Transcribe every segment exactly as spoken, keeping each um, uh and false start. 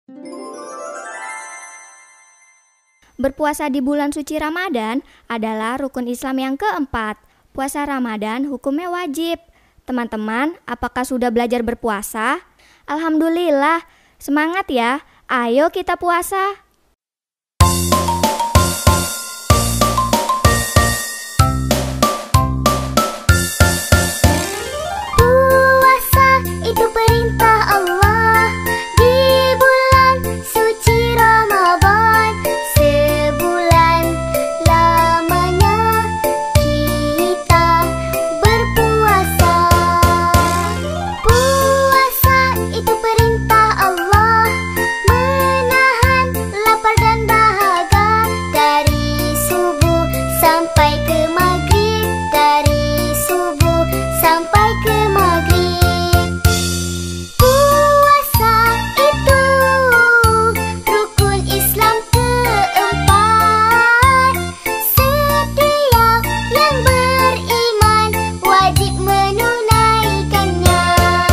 Berpuasa di bulan suci Ramadan adalah rukun Islam yang keempat. Puasa Ramadan hukumnya wajib. Teman-teman, apakah sudah belajar berpuasa? Alhamdulillah, semangat ya. Ayo kita puasa. Puasa itu perintah Allah di bulan suci Ramadan. Sebulan lamanya kita berpuasa. Puasa itu perintah Allah, menahan lapar dan dahaga dari subuh sampai ke maghrib, dari subuh sampai ke maghrib. Puasa itu rukun Islam keempat. Setiap yang beriman wajib menunaikannya.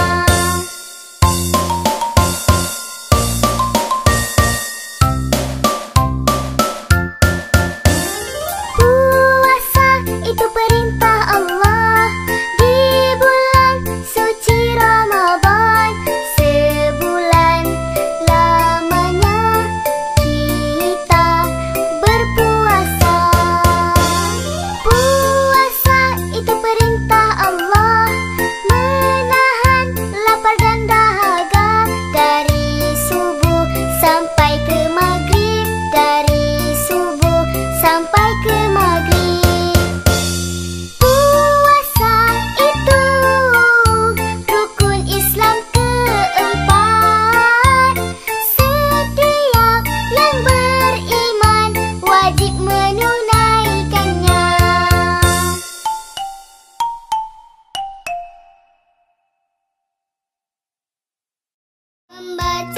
Puasa itu perintah Allah di bulan suci Ramadan. Sebulan lamanya kita berpuasa. Puasa itu perintah Allah, menahan lapar dan dahaga dari subuh sampai ke maghrib, dari subuh sampai ke maghrib. Puasa itu rukun Islam keempat. Setiap yang beriman wajib menunaikannya. Membaca